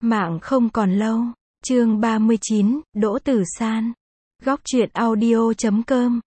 Mạng không còn lâu. Chương 39, Đỗ Tử San. Góc truyện audio.com.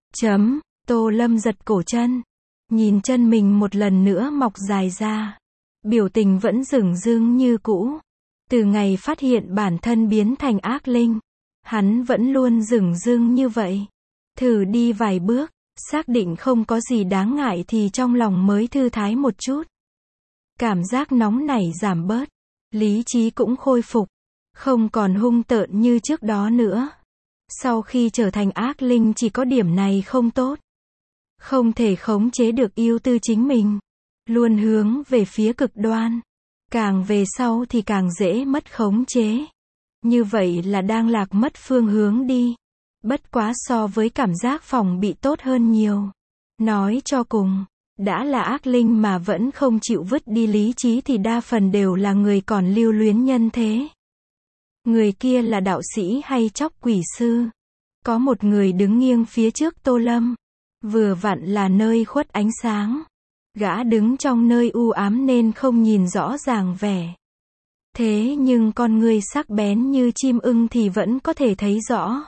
Tô Lâm giật cổ chân. Nhìn chân mình một lần nữa mọc dài ra. Biểu tình vẫn dửng dưng như cũ. Từ ngày phát hiện bản thân biến thành ác linh, hắn vẫn luôn dửng dưng như vậy. Thử đi vài bước, xác định không có gì đáng ngại thì trong lòng mới thư thái một chút. Cảm giác nóng nảy giảm bớt. Lý trí cũng khôi phục. Không còn hung tợn như trước đó nữa. Sau khi trở thành ác linh chỉ có điểm này không tốt. Không thể khống chế được ưu tư chính mình. Luôn hướng về phía cực đoan. Càng về sau thì càng dễ mất khống chế. Như vậy là đang lạc mất phương hướng đi. Bất quá so với cảm giác phòng bị tốt hơn nhiều. Nói cho cùng, đã là ác linh mà vẫn không chịu vứt đi lý trí thì đa phần đều là người còn lưu luyến nhân thế. Người kia là đạo sĩ hay chóc quỷ sư? Có một người đứng nghiêng phía trước Tô Lâm. Vừa vặn là nơi khuất ánh sáng. Gã đứng trong nơi u ám nên không nhìn rõ ràng vẻ. Thế nhưng con người sắc bén như chim ưng thì vẫn có thể thấy rõ.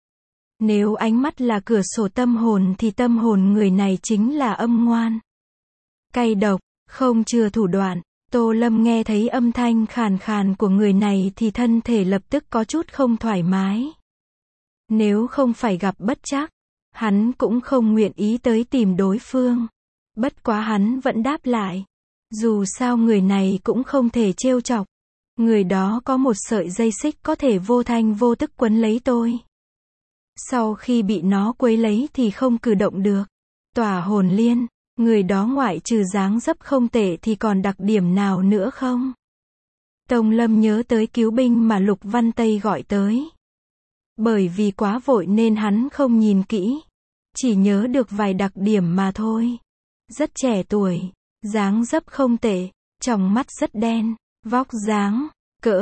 Nếu ánh mắt là cửa sổ tâm hồn thì tâm hồn người này chính là âm ngoan. Cay độc, không chừa thủ đoạn. Tô Lâm nghe thấy âm thanh khàn khàn của người này thì thân thể lập tức có chút không thoải mái. Nếu không phải gặp bất trắc, hắn cũng không nguyện ý tới tìm đối phương. Bất quá hắn vẫn đáp lại. Dù sao người này cũng không thể trêu chọc. Người đó có một sợi dây xích có thể vô thanh vô tức quấn lấy tôi. Sau khi bị nó quấy lấy thì không cử động được. Tỏa hồn liên, người đó ngoại trừ dáng dấp không tệ thì còn đặc điểm nào nữa không? Tông Lâm nhớ tới cứu binh mà Lục Văn Tây gọi tới. Bởi vì quá vội nên hắn không nhìn kỹ. Chỉ nhớ được vài đặc điểm mà thôi. Rất trẻ tuổi, dáng dấp không tệ, tròng mắt rất đen, vóc dáng, cỡ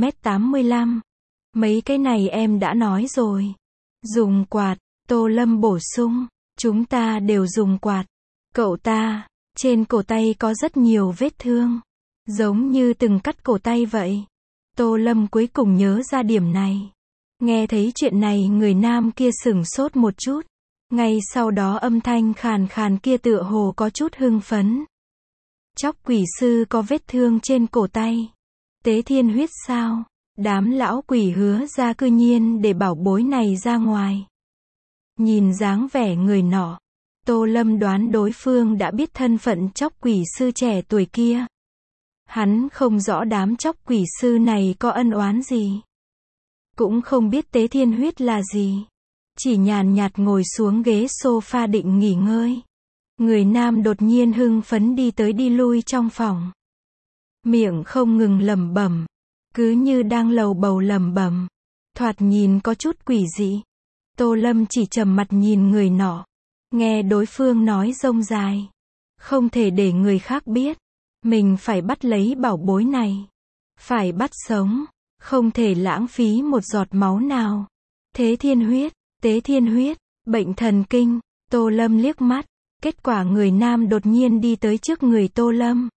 1m85. Mấy cái này em đã nói rồi. Dùng quạt, Tô Lâm bổ sung, chúng ta đều dùng quạt. Cậu ta, trên cổ tay có rất nhiều vết thương. Giống như từng cắt cổ tay vậy. Tô Lâm cuối cùng nhớ ra điểm này. Nghe thấy chuyện này người nam kia sửng sốt một chút. Ngay sau đó âm thanh khàn khàn kia tựa hồ có chút hưng phấn. Chóc quỷ sư có vết thương trên cổ tay. Tế thiên huyết sao? Đám lão quỷ hứa ra cư nhiên để bảo bối này ra ngoài. Nhìn dáng vẻ người nọ, Tô Lâm đoán đối phương đã biết thân phận chóc quỷ sư trẻ tuổi kia. Hắn không rõ đám chóc quỷ sư này có ân oán gì. Cũng không biết tế thiên huyết là gì. Chỉ nhàn nhạt ngồi xuống ghế sofa định nghỉ ngơi. Người nam đột nhiên hưng phấn đi tới đi lui trong phòng. Miệng không ngừng lẩm bẩm. Cứ như đang lầu bầu lẩm bẩm. Thoạt nhìn có chút quỷ dị. Tô Lâm chỉ trầm mặt nhìn người nọ. Nghe đối phương nói rông dài. Không thể để người khác biết. Mình phải bắt lấy bảo bối này. Phải bắt sống. Không thể lãng phí một giọt máu nào. Thế thiên huyết, tế thiên huyết, bệnh thần kinh. Tô Lâm liếc mắt. Kết quả người nam đột nhiên đi tới trước người Tô Lâm.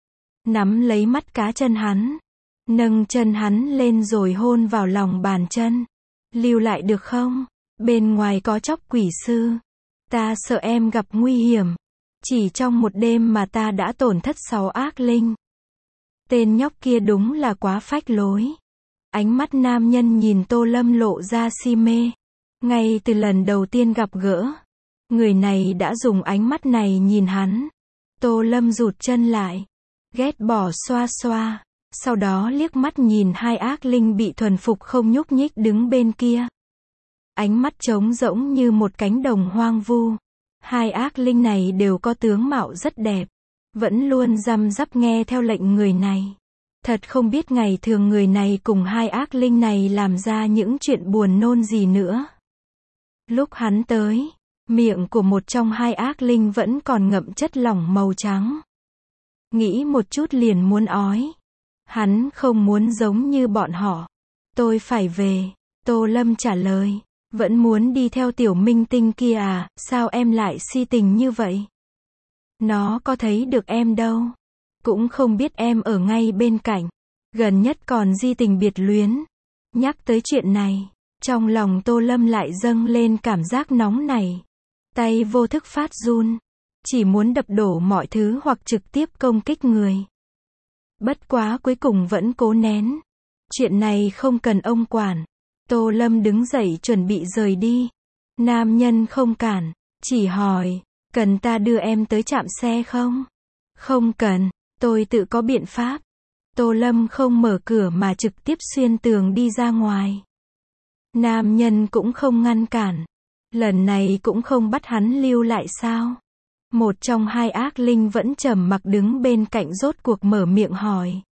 Nắm lấy mắt cá chân hắn. Nâng chân hắn lên rồi hôn vào lòng bàn chân. Lưu lại được không? Bên ngoài có chóc quỷ sư. Ta sợ em gặp nguy hiểm. Chỉ trong một đêm mà ta đã tổn thất 6 ác linh. Tên nhóc kia đúng là quá phách lối. Ánh mắt nam nhân nhìn Tô Lâm lộ ra si mê. Ngay từ lần đầu tiên gặp gỡ, người này đã dùng ánh mắt này nhìn hắn. Tô Lâm rụt chân lại. Ghét bỏ xoa xoa. Sau đó liếc mắt nhìn hai ác linh bị thuần phục không nhúc nhích đứng bên kia. Ánh mắt trống rỗng như một cánh đồng hoang vu. Hai ác linh này đều có tướng mạo rất đẹp. Vẫn luôn răm rắp nghe theo lệnh người này. Thật không biết ngày thường người này cùng hai ác linh này làm ra những chuyện buồn nôn gì nữa. Lúc hắn tới, miệng của một trong hai ác linh vẫn còn ngậm chất lỏng màu trắng. Nghĩ một chút liền muốn ói. Hắn không muốn giống như bọn họ. Tôi phải về. Tô Lâm trả lời. Vẫn muốn đi theo tiểu minh tinh kia à, sao em lại si tình như vậy? Nó có thấy được em đâu. Cũng không biết em ở ngay bên cạnh. Gần nhất còn di tình biệt luyến. Nhắc tới chuyện này, trong lòng Tô Lâm lại dâng lên cảm giác nóng này. Tay vô thức phát run. Chỉ muốn đập đổ mọi thứ hoặc trực tiếp công kích người. Bất quá cuối cùng vẫn cố nén. Chuyện này không cần ông quản. Tô Lâm đứng dậy chuẩn bị rời đi. Nam nhân không cản, chỉ hỏi, cần ta đưa em tới trạm xe không? Không cần, tôi tự có biện pháp. Tô Lâm không mở cửa mà trực tiếp xuyên tường đi ra ngoài. Nam nhân cũng không ngăn cản. Lần này cũng không bắt hắn lưu lại sao? Một trong hai ác linh vẫn trầm mặc đứng bên cạnh rốt cuộc mở miệng hỏi.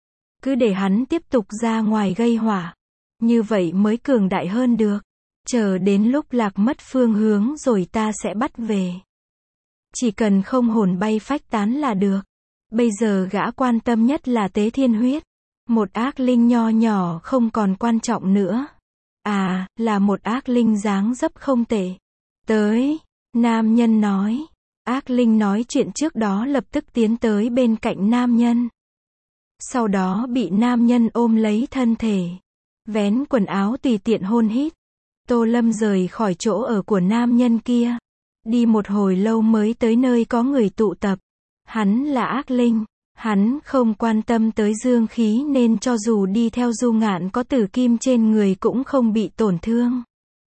Cứ để hắn tiếp tục ra ngoài gây họa. Như vậy mới cường đại hơn được. Chờ đến lúc lạc mất phương hướng rồi ta sẽ bắt về. Chỉ cần không hồn bay phách tán là được. Bây giờ gã quan tâm nhất là tế thiên huyết. Một ác linh nho nhỏ không còn quan trọng nữa. À, là một ác linh dáng dấp không tệ. Tới, nam nhân nói. Ác linh nói chuyện trước đó lập tức tiến tới bên cạnh nam nhân. Sau đó bị nam nhân ôm lấy thân thể. Vén quần áo tùy tiện hôn hít. Tô Lâm rời khỏi chỗ ở của nam nhân kia. Đi một hồi lâu mới tới nơi có người tụ tập. Hắn là ác linh. Hắn không quan tâm tới dương khí nên cho dù đi theo Du Ngạn có tử kim trên người cũng không bị tổn thương.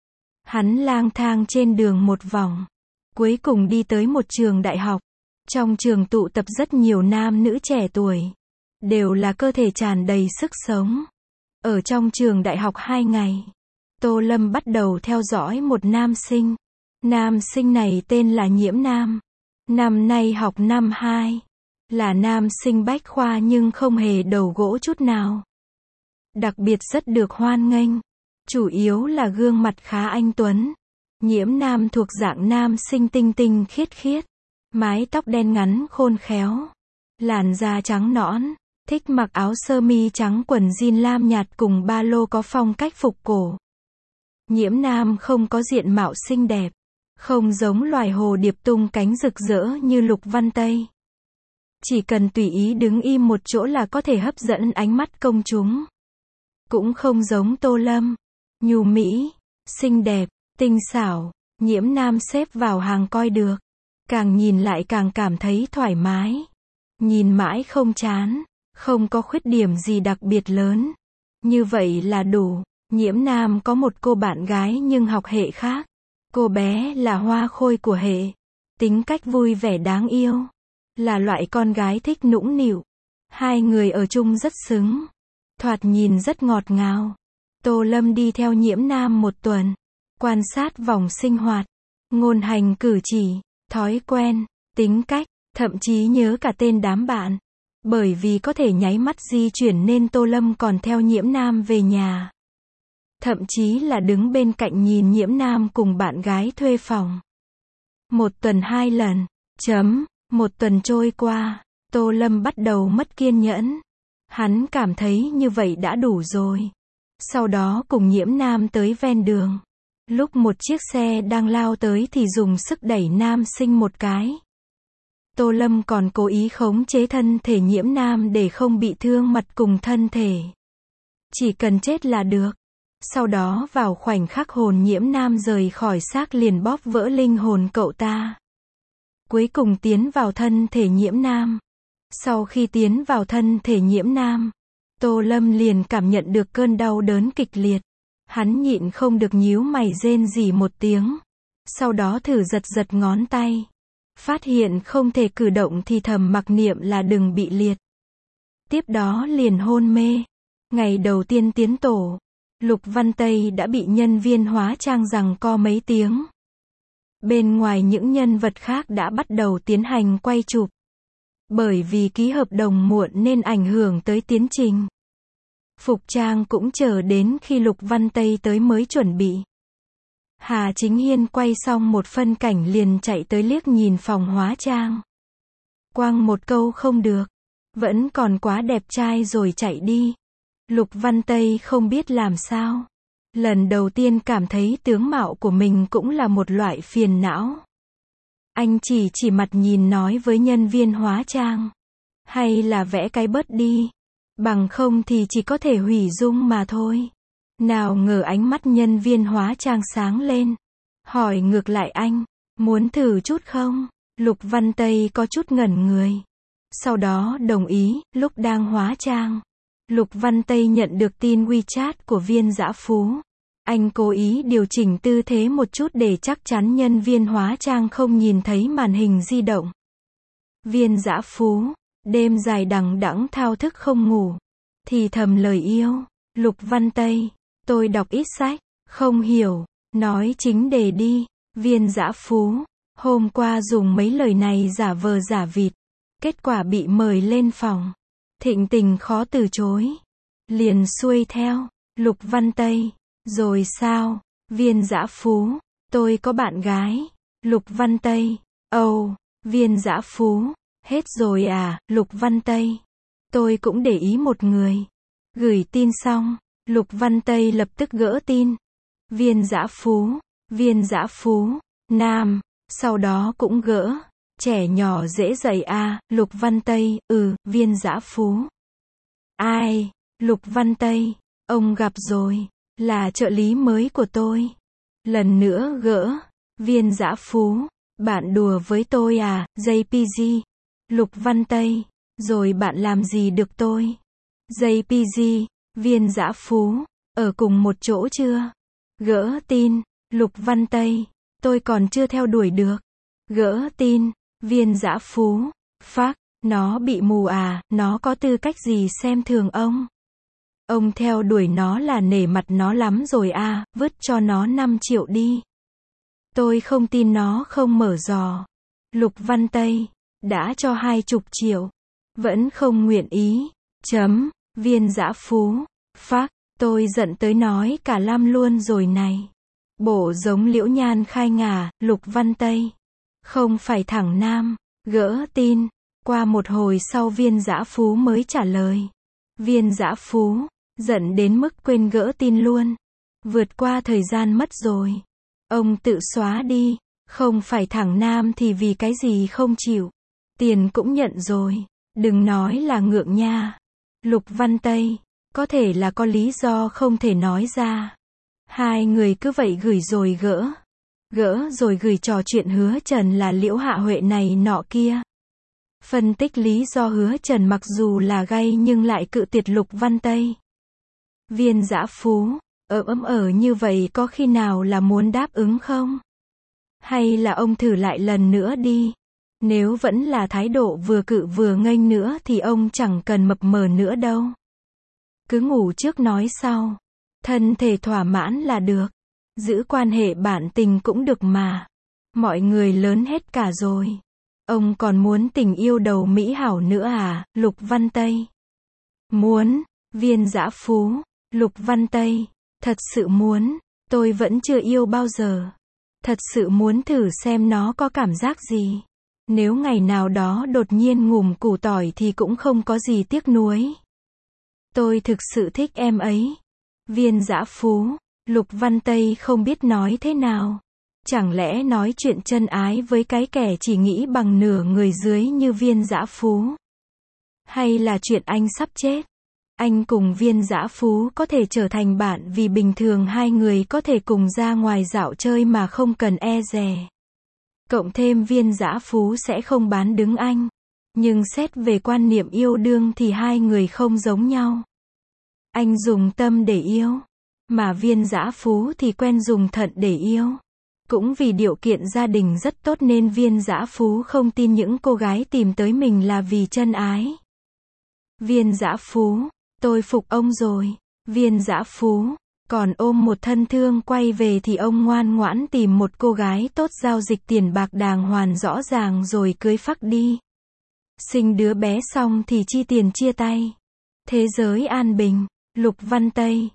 Hắn lang thang trên đường một vòng. Cuối cùng đi tới một trường đại học. Trong trường tụ tập rất nhiều nam nữ trẻ tuổi. Đều là cơ thể tràn đầy sức sống. Ở trong trường đại học 2 ngày. Tô Lâm bắt đầu theo dõi một nam sinh. Nam sinh này tên là Nhiễm Nam. Năm nay học năm 2. Là nam sinh bách khoa nhưng không hề đầu gỗ chút nào. Đặc biệt rất được hoan nghênh. Chủ yếu là gương mặt khá anh tuấn. Nhiễm Nam thuộc dạng nam sinh tinh tinh khiết khiết. Mái tóc đen ngắn khôn khéo. Làn da trắng nõn. Thích mặc áo sơ mi trắng quần jean lam nhạt cùng ba lô có phong cách phục cổ. Nhiễm Nam không có diện mạo xinh đẹp. Không giống loài hồ điệp tung cánh rực rỡ như Lục Văn Tây. Chỉ cần tùy ý đứng im một chỗ là có thể hấp dẫn ánh mắt công chúng. Cũng không giống Tô Lâm. Nhu mỹ, xinh đẹp, tinh xảo. Nhiễm Nam xếp vào hàng coi được. Càng nhìn lại càng cảm thấy thoải mái. Nhìn mãi không chán. Không có khuyết điểm gì đặc biệt lớn. Như vậy là đủ. Nhiễm Nam có một cô bạn gái nhưng học hệ khác. Cô bé là hoa khôi của hệ. Tính cách vui vẻ đáng yêu. Là loại con gái thích nũng nịu. Hai người ở chung rất xứng. Thoạt nhìn rất ngọt ngào. Tô Lâm đi theo Nhiễm Nam 1 tuần. Quan sát vòng sinh hoạt. Ngôn hành cử chỉ. Thói quen. Tính cách. Thậm chí nhớ cả tên đám bạn. Bởi vì có thể nháy mắt di chuyển nên Tô Lâm còn theo Nhiễm Nam về nhà. Thậm chí là đứng bên cạnh nhìn Nhiễm Nam cùng bạn gái thuê phòng. 1 tuần 2 lần. 1 tuần trôi qua. Tô Lâm bắt đầu mất kiên nhẫn. Hắn cảm thấy như vậy đã đủ rồi. Sau đó cùng Nhiễm Nam tới ven đường. Lúc một chiếc xe đang lao tới thì dùng sức đẩy nam sinh một cái. Tô Lâm còn cố ý khống chế thân thể Nhiễm Nam để không bị thương mặt cùng thân thể. Chỉ cần chết là được. Sau đó vào khoảnh khắc hồn Nhiễm Nam rời khỏi xác liền bóp vỡ linh hồn cậu ta. Cuối cùng tiến vào thân thể Nhiễm Nam. Sau khi tiến vào thân thể Nhiễm Nam, Tô Lâm liền cảm nhận được cơn đau đớn kịch liệt. Hắn nhịn không được nhíu mày rên rỉ một tiếng. Sau đó thử giật giật ngón tay. Phát hiện không thể cử động thì thầm mặc niệm là đừng bị liệt. Tiếp đó liền hôn mê. Ngày đầu tiên tiến tổ, Lục Văn Tây đã bị nhân viên hóa trang giằng co mấy tiếng. Bên ngoài những nhân vật khác đã bắt đầu tiến hành quay chụp. Bởi vì ký hợp đồng muộn nên ảnh hưởng tới tiến trình. Phục trang cũng chờ đến khi Lục Văn Tây tới mới chuẩn bị. Hà Chính Hiên quay xong một phân cảnh liền chạy tới liếc nhìn phòng hóa trang. Quang một câu không được. Vẫn còn quá đẹp trai rồi chạy đi. Lục Văn Tây không biết làm sao. Lần đầu tiên cảm thấy tướng mạo của mình cũng là một loại phiền não. Anh chỉ mặt nhìn nói với nhân viên hóa trang. Hay là vẽ cái bớt đi. Bằng không thì chỉ có thể hủy dung mà thôi. Nào ngờ ánh mắt nhân viên hóa trang sáng lên. Hỏi ngược lại anh, muốn thử chút không? Lục Văn Tây có chút ngẩn người. Sau đó đồng ý, lúc đang hóa trang. Lục Văn Tây nhận được tin WeChat của Viên Dã Phú. Anh cố ý điều chỉnh tư thế một chút để chắc chắn nhân viên hóa trang không nhìn thấy màn hình di động. Viên Dã Phú, đêm dài đằng đẵng thao thức không ngủ. Thì thầm lời yêu, Lục Văn Tây, tôi đọc ít sách, không hiểu, nói chính đề đi. Viên Dã Phú, hôm qua dùng mấy lời này giả vờ giả vịt. Kết quả bị mời lên phòng. Thịnh tình khó từ chối. Liền xuôi theo, Lục Văn Tây, rồi sao? Viên Dã Phú, tôi có bạn gái. Lục Văn Tây, ồ, Viên Dã Phú, hết rồi à? Lục Văn Tây, tôi cũng để ý một người. Gửi tin xong, Lục Văn Tây lập tức gỡ tin. Viên Dã Phú, nam, sau đó cũng gỡ. Trẻ nhỏ dễ dạy à? Lục Văn Tây, Viên Dã Phú. Ai? Lục Văn Tây, ông gặp rồi, là trợ lý mới của tôi. Lần nữa gỡ. Viên Dã Phú, bạn đùa với tôi à? JPG. Lục Văn Tây, rồi bạn làm gì được tôi? JPG, Viên Dã Phú, ở cùng một chỗ chưa? Gỡ tin. Lục Văn Tây, tôi còn chưa theo đuổi được. Gỡ tin. Viên Dã Phú, phác, nó bị mù à? Nó có tư cách gì xem thường ông? Ông theo đuổi nó là nể mặt nó lắm rồi à? Vứt cho nó 5 triệu đi. Tôi không tin nó không mở giò. Lục Văn Tây, đã cho 20 triệu. Vẫn không nguyện ý. Viên Dã Phú, phác, tôi giận tới nói cả lam luôn rồi này. Bộ giống Liễu Nhan khai ngà. Lục Văn Tây, không phải thẳng nam. Gỡ tin. Qua một hồi sau Viên Dã Phú mới trả lời. Viên Dã Phú, giận đến mức quên gỡ tin luôn. Vượt qua thời gian mất rồi. Ông tự xóa đi. Không phải thẳng nam thì vì cái gì không chịu. Tiền cũng nhận rồi. Đừng nói là ngượng nha. Lục Văn Tây, có thể là có lý do không thể nói ra. Hai người cứ vậy gửi rồi gỡ. Gỡ rồi gửi trò chuyện Hứa Trần là Liễu Hạ Huệ này nọ kia. Phân tích lý do Hứa Trần mặc dù là gay nhưng lại cự tuyệt Lục Văn Tây. Viên Dã Phú, ở như vậy có khi nào là muốn đáp ứng không? Hay là ông thử lại lần nữa đi. Nếu vẫn là thái độ vừa cự vừa nghênh nữa thì ông chẳng cần mập mờ nữa đâu. Cứ ngủ trước nói sau. Thân thể thỏa mãn là được. Giữ quan hệ bạn tình cũng được mà. Mọi người lớn hết cả rồi. Ông còn muốn tình yêu đầu mỹ hảo nữa à? Lục Văn Tây. Muốn. Viên Dã Phú. Lục Văn Tây. Thật sự muốn. Tôi vẫn chưa yêu bao giờ. Thật sự muốn thử xem nó có cảm giác gì. Nếu ngày nào đó đột nhiên ngủm củ tỏi thì cũng không có gì tiếc nuối. Tôi thực sự thích em ấy. Viên Dã Phú. Lục Văn Tây không biết nói thế nào. Chẳng lẽ nói chuyện chân ái với cái kẻ chỉ nghĩ bằng nửa người dưới như Viên Dã Phú? Hay là chuyện anh sắp chết? Anh cùng Viên Dã Phú có thể trở thành bạn vì bình thường hai người có thể cùng ra ngoài dạo chơi mà không cần e dè. Cộng thêm Viên Dã Phú sẽ không bán đứng anh. Nhưng xét về quan niệm yêu đương thì hai người không giống nhau. Anh dùng tâm để yêu. Mà Viên Dã Phú thì quen dùng thận để yêu. Cũng vì điều kiện gia đình rất tốt nên Viên Dã Phú không tin những cô gái tìm tới mình là vì chân ái. Viên Dã Phú, tôi phục ông rồi. Viên Dã Phú, còn ôm một thân thương quay về thì ông ngoan ngoãn tìm một cô gái tốt giao dịch tiền bạc đàng hoàng rõ ràng rồi cưới phác đi. Sinh đứa bé xong thì chi tiền chia tay. Thế giới an bình. Lục Văn Tây,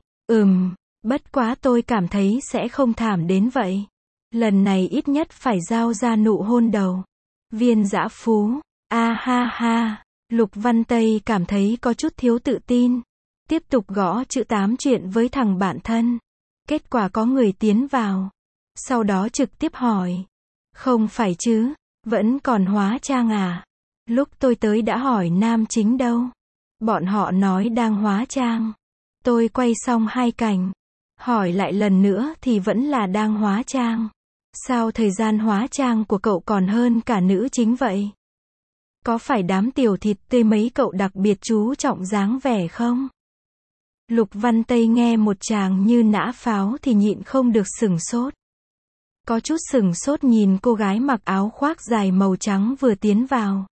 bất quá tôi cảm thấy sẽ không thảm đến vậy. Lần này ít nhất phải giao ra nụ hôn đầu. Viên Dã Phú, ha ha. Lục Văn Tây cảm thấy có chút thiếu tự tin. Tiếp tục gõ chữ 8 chuyện với thằng bạn thân. Kết quả có người tiến vào. Sau đó trực tiếp hỏi. Không phải chứ, vẫn còn hóa trang à? Lúc tôi tới đã hỏi nam chính đâu. Bọn họ nói đang hóa trang. Tôi quay xong 2 cảnh. Hỏi lại lần nữa thì vẫn là đang hóa trang. Sao thời gian hóa trang của cậu còn hơn cả nữ chính vậy? Có phải đám tiểu thịt tươi mấy cậu đặc biệt chú trọng dáng vẻ không? Lục Văn Tây nghe một chàng như nã pháo thì nhịn không được sửng sốt. Có chút sửng sốt nhìn cô gái mặc áo khoác dài màu trắng vừa tiến vào.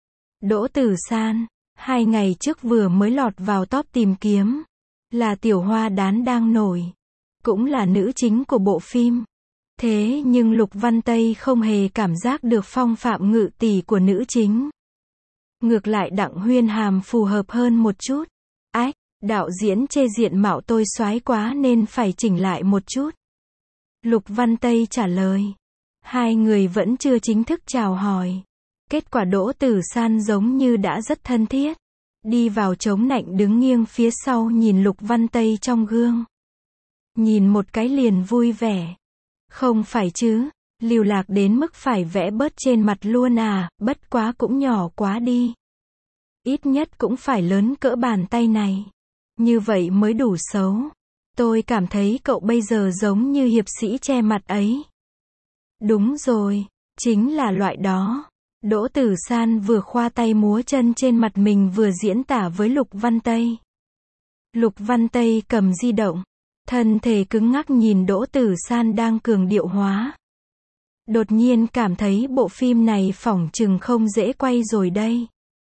Đỗ Tử San, 2 ngày trước vừa mới lọt vào top tìm kiếm. Là tiểu hoa đán đang nổi. Cũng là nữ chính của bộ phim. Thế nhưng Lục Văn Tây không hề cảm giác được phong phạm ngự tỷ của nữ chính. Ngược lại Đặng Huyên Hàm phù hợp hơn một chút. Ách, đạo diễn chê diện mạo tôi soái quá nên phải chỉnh lại một chút. Lục Văn Tây trả lời. 2 người vẫn chưa chính thức chào hỏi. Kết quả Đỗ Tử San giống như đã rất thân thiết. Đi vào chống nạnh đứng nghiêng phía sau nhìn Lục Văn Tây trong gương. Nhìn một cái liền vui vẻ. Không phải chứ, Lưu Lạc đến mức phải vẽ bớt trên mặt luôn à, bất quá cũng nhỏ quá đi. Ít nhất cũng phải lớn cỡ bàn tay này. Như vậy mới đủ xấu. Tôi cảm thấy cậu bây giờ giống như hiệp sĩ che mặt ấy. Đúng rồi, chính là loại đó. Đỗ Tử San vừa khoa tay múa chân trên mặt mình vừa diễn tả với Lục Văn Tây. Lục Văn Tây cầm di động. Thân thể cứng ngắc nhìn Đỗ Tử San đang cường điệu hóa. Đột nhiên cảm thấy bộ phim này phỏng chừng không dễ quay rồi đây.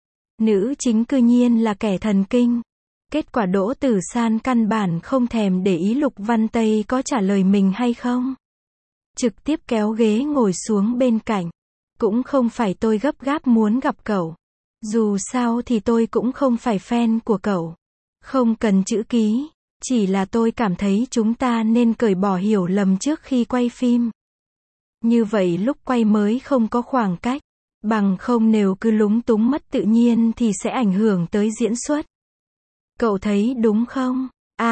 Nữ chính cư nhiên là kẻ thần kinh. Kết quả Đỗ Tử San căn bản không thèm để ý Lục Văn Tây có trả lời mình hay không. Trực tiếp kéo ghế ngồi xuống bên cạnh. Cũng không phải tôi gấp gáp muốn gặp cậu. Dù sao thì tôi cũng không phải fan của cậu. Không cần chữ ký. Chỉ là tôi cảm thấy chúng ta nên cởi bỏ hiểu lầm trước khi quay phim. Như vậy lúc quay mới không có khoảng cách. Bằng không nếu cứ lúng túng mất tự nhiên thì sẽ ảnh hưởng tới diễn xuất. Cậu thấy đúng không?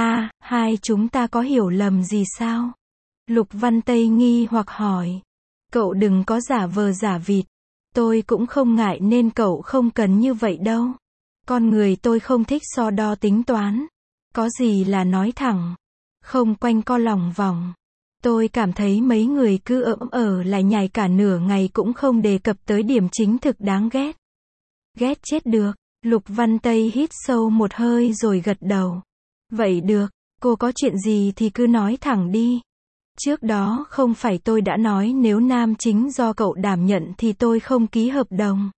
Hai chúng ta có hiểu lầm gì sao? Lục Văn Tây nghi hoặc hỏi. Cậu đừng có giả vờ giả vịt. Tôi cũng không ngại nên cậu không cần như vậy đâu. Con người tôi không thích so đo tính toán. Có gì là nói thẳng. Không quanh co lòng vòng. Tôi cảm thấy mấy người cứ lại nhảy cả nửa ngày cũng không đề cập tới điểm chính thực đáng ghét. Ghét chết được. Lục Văn Tây hít sâu một hơi rồi gật đầu. Vậy được, cô có chuyện gì thì cứ nói thẳng đi. Trước đó không phải tôi đã nói nếu nam chính do cậu đảm nhận thì tôi không ký hợp đồng.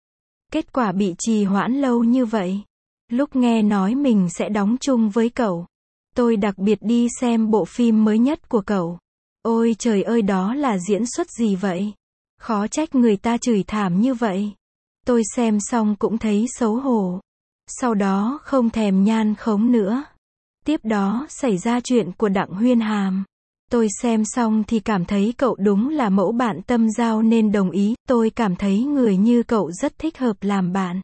Kết quả bị trì hoãn lâu như vậy. Lúc nghe nói mình sẽ đóng chung với cậu, tôi đặc biệt đi xem bộ phim mới nhất của cậu. Ôi trời ơi, đó là diễn xuất gì vậy? Khó trách người ta chửi thảm như vậy. Tôi xem xong cũng thấy xấu hổ. Sau đó không thèm nhan khống nữa. Tiếp đó xảy ra chuyện của Đặng Huyên Hàm. Tôi xem xong thì cảm thấy cậu đúng là mẫu bạn tâm giao nên đồng ý. Tôi cảm thấy người như cậu rất thích hợp làm bạn.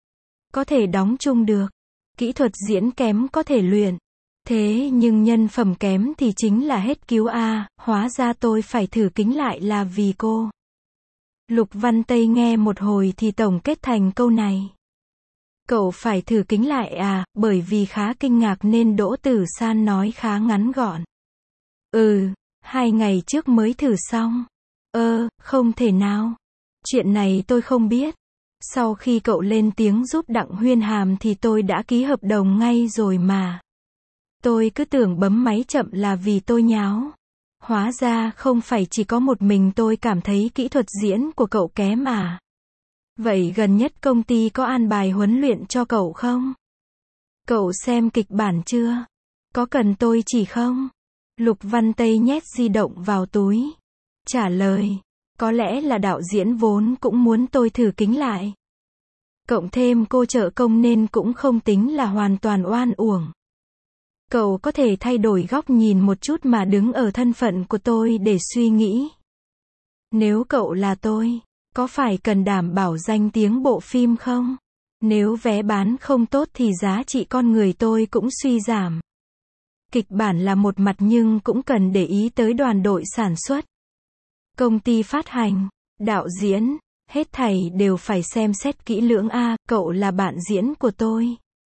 Có thể đóng chung được. Kỹ thuật diễn kém có thể luyện. Thế nhưng nhân phẩm kém thì chính là hết cứu a. Hóa ra tôi phải thử kính lại là vì cô. Lục Văn Tây nghe một hồi thì tổng kết thành câu này. Cậu phải thử kính lại à, bởi vì khá kinh ngạc nên Đỗ Tử San nói khá ngắn gọn. 2 ngày trước mới thử xong. Không thể nào. Chuyện này tôi không biết. Sau khi cậu lên tiếng giúp Đặng Huyên Hàm thì tôi đã ký hợp đồng ngay rồi mà. Tôi cứ tưởng bấm máy chậm là vì tôi nháo. Hóa ra không phải chỉ có một mình tôi cảm thấy kỹ thuật diễn của cậu kém à. Vậy gần nhất công ty có an bài huấn luyện cho cậu không? Cậu xem kịch bản chưa? Có cần tôi chỉ không? Lục Văn Tây nhét di động vào túi. Trả lời. Có lẽ là đạo diễn vốn cũng muốn tôi thử kính lại. Cộng thêm cô trợ công nên cũng không tính là hoàn toàn oan uổng. Cậu có thể thay đổi góc nhìn một chút mà đứng ở thân phận của tôi để suy nghĩ. Nếu cậu là tôi, có phải cần đảm bảo danh tiếng bộ phim không? Nếu vé bán không tốt thì giá trị con người tôi cũng suy giảm. Kịch bản là một mặt nhưng cũng cần để ý tới đoàn đội sản xuất. Công ty phát hành, đạo diễn, hết thảy đều phải xem xét kỹ lưỡng a. Cậu là bạn diễn của tôi.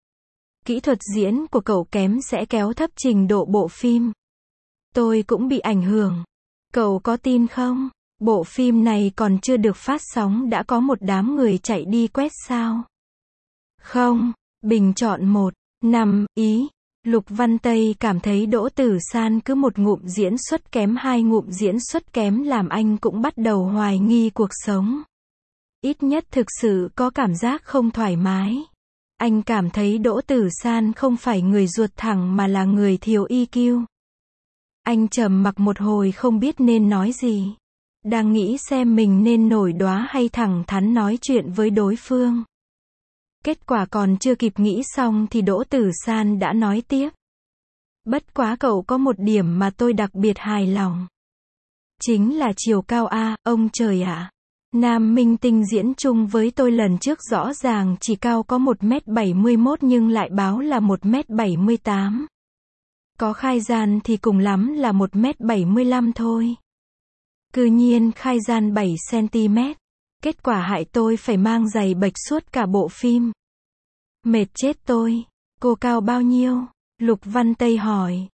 Kỹ thuật diễn của cậu kém sẽ kéo thấp trình độ bộ phim. Tôi cũng bị ảnh hưởng. Cậu có tin không? Bộ phim này còn chưa được phát sóng đã có một đám người chạy đi quét sao? Không. Bình chọn 1. 5. Ý. Lục Văn Tây cảm thấy Đỗ Tử San cứ một ngụm diễn xuất kém, hai ngụm diễn xuất kém làm anh cũng bắt đầu hoài nghi cuộc sống. Ít nhất thực sự có cảm giác không thoải mái. Anh cảm thấy Đỗ Tử San không phải người ruột thẳng mà là người thiếu EQ. Anh trầm mặc một hồi không biết nên nói gì. Đang nghĩ xem mình nên nổi đoá hay thẳng thắn nói chuyện với đối phương. Kết quả còn chưa kịp nghĩ xong thì Đỗ Tử San đã nói tiếp. Bất quá cậu có một điểm mà tôi đặc biệt hài lòng. Chính là chiều cao a, ông trời ạ. Nam minh tinh diễn chung với tôi lần trước rõ ràng chỉ cao có 1m71 nhưng lại báo là 1m78. Có khai gian thì cùng lắm là 1m75 thôi. Cư nhiên khai gian 7cm. Kết quả hại tôi phải mang giày bệch suốt cả bộ phim. Mệt chết tôi. Cô cao bao nhiêu? Lục Văn Tây hỏi.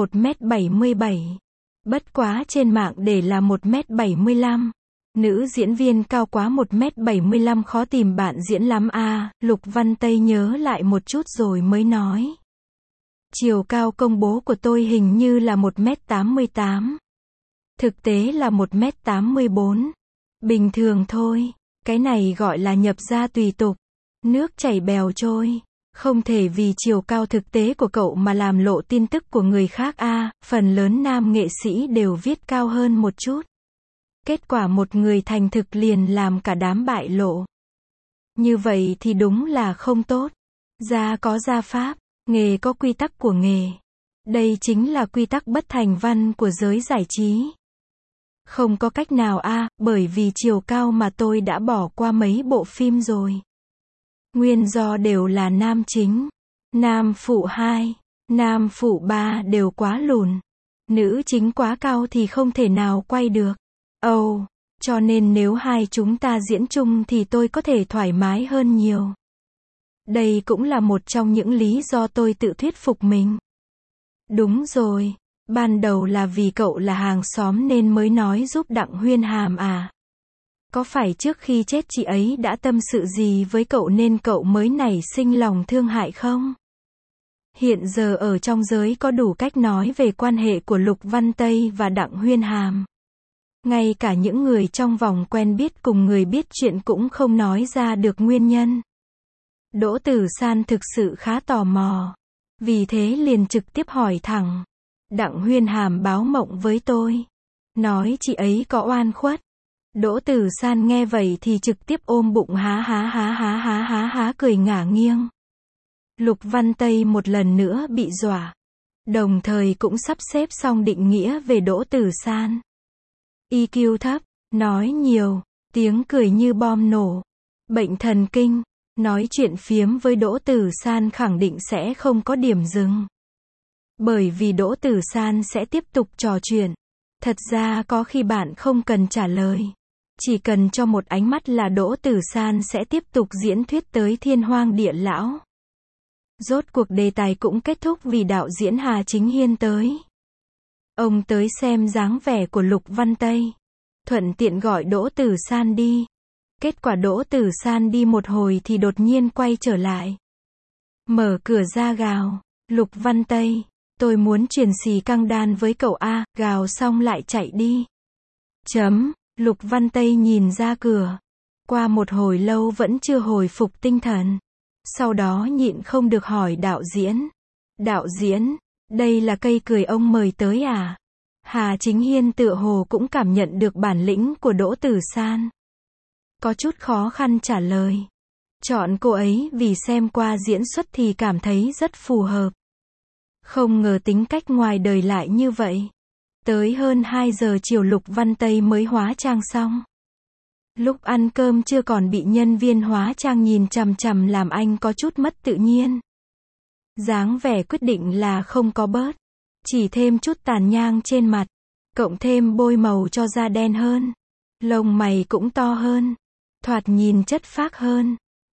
1m77. Bất quá trên mạng để là 1m75. Nữ diễn viên cao quá 1m75 khó tìm bạn diễn lắm à, Lục Văn Tây nhớ lại một chút rồi mới nói. Chiều cao công bố của tôi hình như là 1m88. Thực tế là 1m84. Bình thường thôi, cái này gọi là nhập gia tùy tục. Nước chảy bèo trôi. Không thể vì chiều cao thực tế của cậu mà làm lộ tin tức của người khác a, phần lớn nam nghệ sĩ đều viết cao hơn một chút. Kết quả một người thành thực liền làm cả đám bại lộ. Như vậy thì đúng là không tốt. Gia có gia pháp, nghề có quy tắc của nghề. Đây chính là quy tắc bất thành văn của giới giải trí. Không có cách nào a, bởi vì chiều cao mà tôi đã bỏ qua mấy bộ phim rồi. Nguyên do đều là nam chính. Nam phụ 2, nam phụ 3 đều quá lùn. Nữ chính quá cao thì không thể nào quay được. Cho nên nếu hai chúng ta diễn chung thì tôi có thể thoải mái hơn nhiều. Đây cũng là một trong những lý do tôi tự thuyết phục mình. Đúng rồi, ban đầu là vì cậu là hàng xóm nên mới nói giúp Đặng Huyên Hàm à? Có phải trước khi chết chị ấy đã tâm sự gì với cậu nên cậu mới nảy sinh lòng thương hại không? Hiện giờ ở trong giới có đủ cách nói về quan hệ của Lục Văn Tây và Đặng Huyên Hàm. Ngay cả những người trong vòng quen biết cùng người biết chuyện cũng không nói ra được nguyên nhân. Đỗ Tử San thực sự khá tò mò. Vì thế liền trực tiếp hỏi thẳng. Đặng Huyên Hàm báo mộng với tôi. Nói chị ấy có oan khuất. Đỗ Tử San nghe vậy thì trực tiếp ôm bụng há cười ngả nghiêng. Lục Văn Tây một lần nữa bị dọa. Đồng thời cũng sắp xếp xong định nghĩa về Đỗ Tử San. EQ thấp, nói nhiều, tiếng cười như bom nổ. Bệnh thần kinh, nói chuyện phiếm với Đỗ Tử San khẳng định sẽ không có điểm dừng. Bởi vì Đỗ Tử San sẽ tiếp tục trò chuyện. Thật ra có khi bạn không cần trả lời. Chỉ cần cho một ánh mắt là Đỗ Tử San sẽ tiếp tục diễn thuyết tới thiên hoang địa lão. Rốt cuộc đề tài cũng kết thúc vì đạo diễn Hà Chính Hiên tới. Ông tới xem dáng vẻ của Lục Văn Tây. Thuận tiện gọi Đỗ Tử San đi. Kết quả Đỗ Tử San đi một hồi thì đột nhiên quay trở lại. Mở cửa ra gào. Lục Văn Tây, tôi muốn truyền xì căng đan với cậu a, gào xong lại chạy đi. Lục Văn Tây nhìn ra cửa. Qua một hồi lâu vẫn chưa hồi phục tinh thần. Sau đó nhịn không được hỏi đạo diễn. Đạo diễn, đây là cây cười ông mời tới à? Hà Chính Hiên tựa hồ cũng cảm nhận được bản lĩnh của Đỗ Tử San. Có chút khó khăn trả lời. Chọn cô ấy vì xem qua diễn xuất thì cảm thấy rất phù hợp. Không ngờ tính cách ngoài đời lại như vậy. Tới hơn 2 giờ chiều Lục Văn Tây mới hóa trang xong. Lúc ăn cơm chưa còn bị nhân viên hóa trang nhìn chằm chằm làm anh có chút mất tự nhiên. Dáng vẻ quyết định là không có bớt. Chỉ thêm chút tàn nhang trên mặt. Cộng thêm bôi màu cho da đen hơn. Lông mày cũng to hơn. Thoạt nhìn chất phác hơn.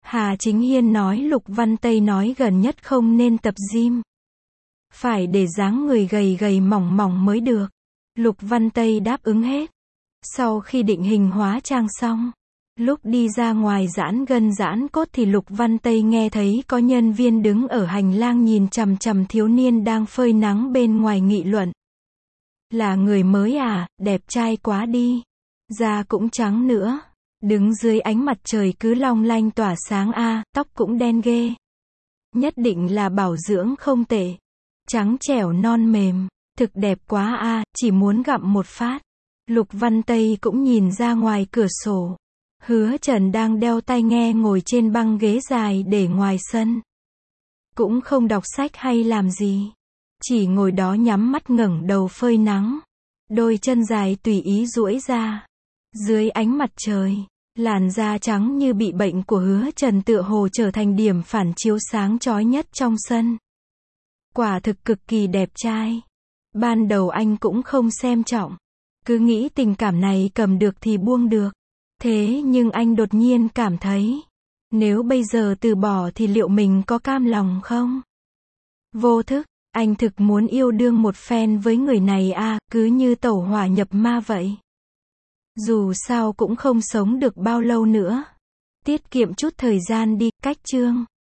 Hà Chính Hiên nói Lục Văn Tây nói gần nhất không nên tập gym. Phải để dáng người gầy gầy mỏng mỏng mới được. Lục Văn Tây đáp ứng hết. Sau khi định hình hóa trang xong, lúc đi ra ngoài giãn gân giãn cốt thì Lục Văn Tây nghe thấy có nhân viên đứng ở hành lang nhìn chằm chằm thiếu niên đang phơi nắng bên ngoài nghị luận. Là người mới à, đẹp trai quá đi. Da cũng trắng nữa. Đứng dưới ánh mặt trời cứ long lanh tỏa sáng a, tóc cũng đen ghê. Nhất định là bảo dưỡng không tệ. Trắng trẻo non mềm, thực đẹp quá a, chỉ muốn gặm một phát. Lục Văn Tây cũng nhìn ra ngoài cửa sổ. Hứa Trần đang đeo tai nghe ngồi trên băng ghế dài để ngoài sân. Cũng không đọc sách hay làm gì. Chỉ ngồi đó nhắm mắt ngẩng đầu phơi nắng. Đôi chân dài tùy ý duỗi ra. Dưới ánh mặt trời, làn da trắng như bị bệnh của Hứa Trần tựa hồ trở thành điểm phản chiếu sáng chói nhất trong sân. Quả thực cực kỳ đẹp trai. Ban đầu anh cũng không xem trọng. Cứ nghĩ tình cảm này cầm được thì buông được. Thế nhưng anh đột nhiên cảm thấy, nếu bây giờ từ bỏ thì liệu mình có cam lòng không? Vô thức, anh thực muốn yêu đương một phen với người này à, cứ như tẩu hỏa nhập ma vậy. Dù sao cũng không sống được bao lâu nữa. Tiết kiệm chút thời gian đi, cách chương.